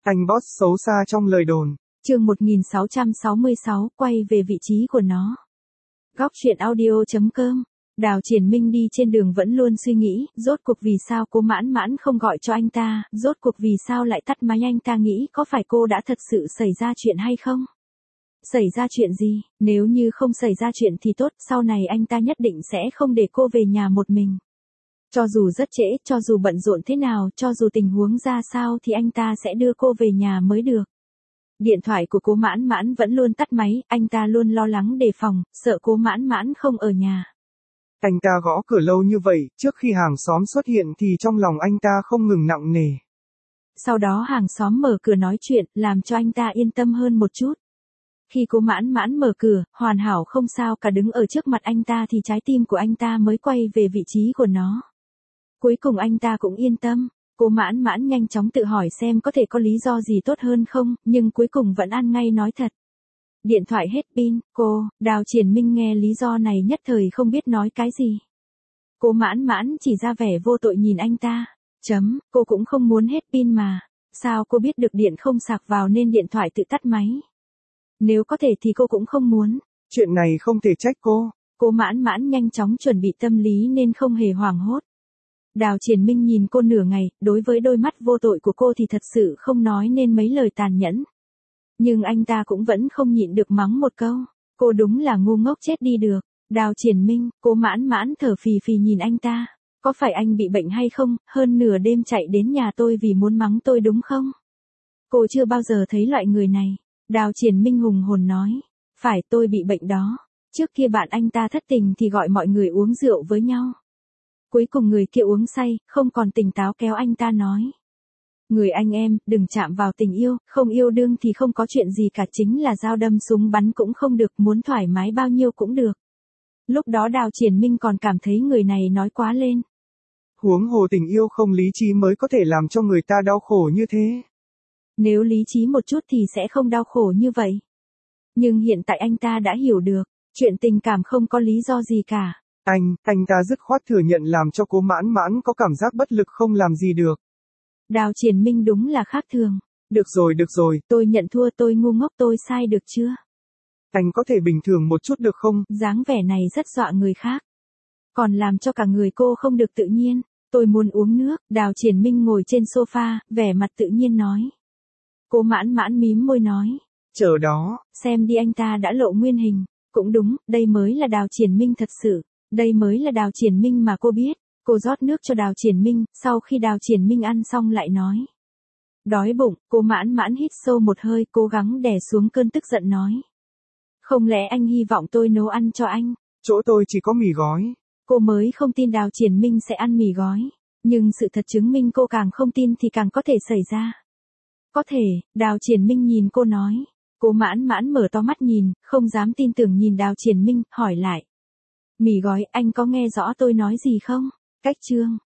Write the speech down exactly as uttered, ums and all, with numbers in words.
Anh boss xấu xa trong lời đồn. Chương một nghìn sáu trăm sáu mươi sáu, quay về vị trí của nó. Góc truyện audio chấm com. Đào Triển Minh đi trên đường vẫn luôn suy nghĩ, rốt cuộc vì sao cô mãn mãn không gọi cho anh ta, rốt cuộc vì sao lại tắt máy, anh ta nghĩ có phải cô đã thật sự xảy ra chuyện hay không? Xảy ra chuyện gì, nếu như không xảy ra chuyện thì tốt, sau này anh ta nhất định sẽ không để cô về nhà một mình. Cho dù rất trễ, cho dù bận rộn thế nào, cho dù tình huống ra sao thì anh ta sẽ đưa cô về nhà mới được. Điện thoại của cô mãn mãn vẫn luôn tắt máy, anh ta luôn lo lắng đề phòng, sợ cô mãn mãn không ở nhà. Anh ta gõ cửa lâu như vậy, trước khi hàng xóm xuất hiện thì trong lòng anh ta không ngừng nặng nề. Sau đó hàng xóm mở cửa nói chuyện, làm cho anh ta yên tâm hơn một chút. Khi cô mãn mãn mở cửa, hoàn hảo không sao cả đứng ở trước mặt anh ta thì trái tim của anh ta mới quay về vị trí của nó. Cuối cùng anh ta cũng yên tâm. Cô mãn mãn nhanh chóng tự hỏi xem có thể có lý do gì tốt hơn không, nhưng cuối cùng vẫn ăn ngay nói thật. Điện thoại hết pin, cô, Đào Triển Minh nghe lý do này nhất thời không biết nói cái gì. Cô mãn mãn chỉ ra vẻ vô tội nhìn anh ta. Chấm, cô cũng không muốn hết pin mà. Sao cô biết được điện không sạc vào nên điện thoại tự tắt máy? Nếu có thể thì cô cũng không muốn. Chuyện này không thể trách cô. Cô mãn mãn nhanh chóng chuẩn bị tâm lý nên không hề hoảng hốt. Đào Triển Minh nhìn cô nửa ngày, đối với đôi mắt vô tội của cô thì thật sự không nói nên mấy lời tàn nhẫn. Nhưng anh ta cũng vẫn không nhịn được mắng một câu. Cô đúng là ngu ngốc chết đi được. Đào Triển Minh, cô mãn mãn thở phì phì nhìn anh ta. Có phải anh bị bệnh hay không, hơn nửa đêm chạy đến nhà tôi vì muốn mắng tôi đúng không? Cô chưa bao giờ thấy loại người này. Đào Triển Minh hùng hồn nói. Phải, tôi bị bệnh đó. Trước kia bạn anh ta thất tình thì gọi mọi người uống rượu với nhau. Cuối cùng người kia uống say, không còn tỉnh táo kéo anh ta nói. Người anh em, đừng chạm vào tình yêu, không yêu đương thì không có chuyện gì cả, chính là dao đâm súng bắn cũng không được, muốn thoải mái bao nhiêu cũng được. Lúc đó Đào Triển Minh còn cảm thấy người này nói quá lên. Huống hồ tình yêu không lý trí mới có thể làm cho người ta đau khổ như thế. Nếu lý trí một chút thì sẽ không đau khổ như vậy. Nhưng hiện tại anh ta đã hiểu được, chuyện tình cảm không có lý do gì cả. Anh, anh ta dứt khoát thừa nhận làm cho cô mãn mãn có cảm giác bất lực không làm gì được. Đào Triển Minh đúng là khác thường. Được rồi, được rồi. Tôi nhận thua, tôi ngu ngốc, tôi sai được chưa? Anh có thể bình thường một chút được không? Dáng vẻ này rất dọa người khác. Còn làm cho cả người cô không được tự nhiên. Tôi muốn uống nước. Đào Triển Minh ngồi trên sofa, vẻ mặt tự nhiên nói. Cô mãn mãn mím môi nói. Chờ đó. Xem đi, anh ta đã lộ nguyên hình. Cũng đúng, đây mới là Đào Triển Minh thật sự. Đây mới là Đào Triển Minh mà cô biết. Cô rót nước cho Đào Triển Minh, sau khi Đào Triển Minh ăn xong lại nói. Đói bụng, cô mãn mãn hít sâu một hơi, cố gắng đè xuống cơn tức giận nói. Không lẽ anh hy vọng tôi nấu ăn cho anh? Chỗ tôi chỉ có mì gói. Cô mới không tin Đào Triển Minh sẽ ăn mì gói. Nhưng sự thật chứng minh cô càng không tin thì càng có thể xảy ra. Có thể, Đào Triển Minh nhìn cô nói. Cô mãn mãn mở to mắt nhìn, không dám tin tưởng nhìn Đào Triển Minh, hỏi lại. Mì gói, anh có nghe rõ tôi nói gì không? Cách chương.